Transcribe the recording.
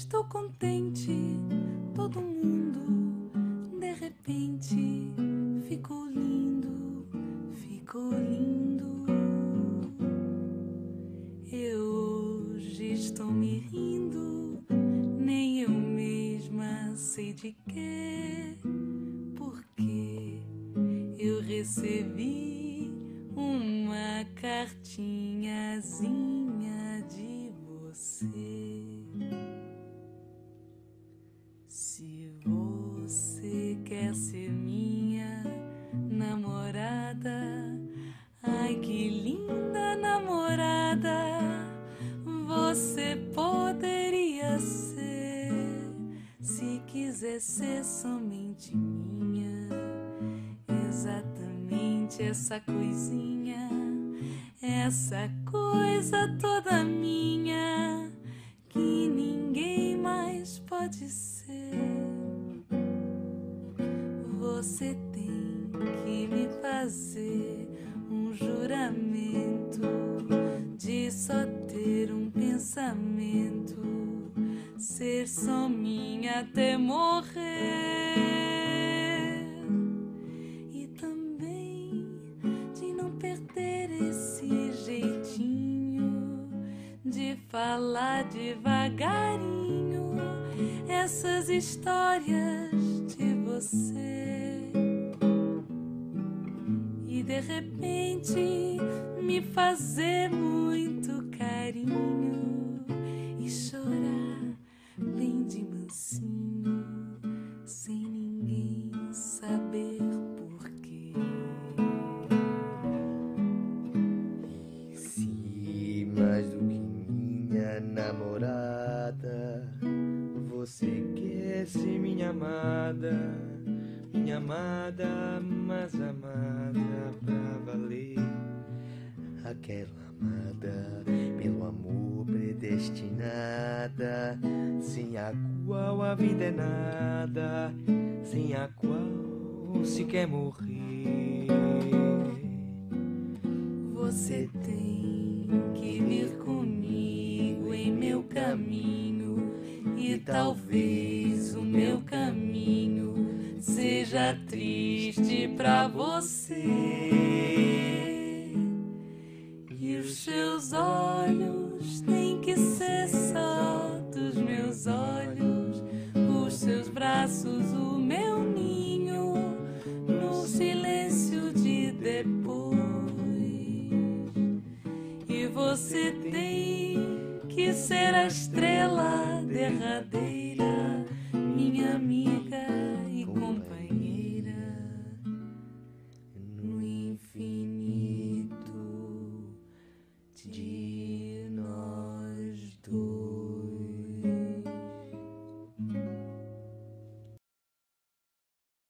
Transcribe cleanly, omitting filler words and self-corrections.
Estou contente, todo mundo de repente ficou lindo, ficou lindo. Eu hoje estou me rindo, nem eu mesma sei de quê, porque eu recebi uma cartinhazinha de você. Se você quer ser minha namorada, ai que linda namorada, você poderia ser, se quiser ser somente minha. Exatamente essa coisinha, essa coisa toda minha, que ninguém mais pode ser. Você tem que me fazer um juramento de só ter um pensamento, ser só minha até morrer. E também de não perder esse jeitinho de falar devagarinho essas histórias de você. E de repente me fazer muito carinho e chorar bem de mansinho, sem ninguém saber porquê. E se mais do que minha namorada, você quer ser minha amada mais amada pra valer, aquela amada pelo amor predestinada, sem a qual a vida é nada, sem a qual se quer morrer. Você tem que vir comigo em meu caminho, e talvez o meu caminho seja triste pra você. E os seus olhos têm que ser só dos meus olhos, os seus braços o meu ninho, no silêncio de depois. E você tem que ser a estrela derradeira, minha amiga.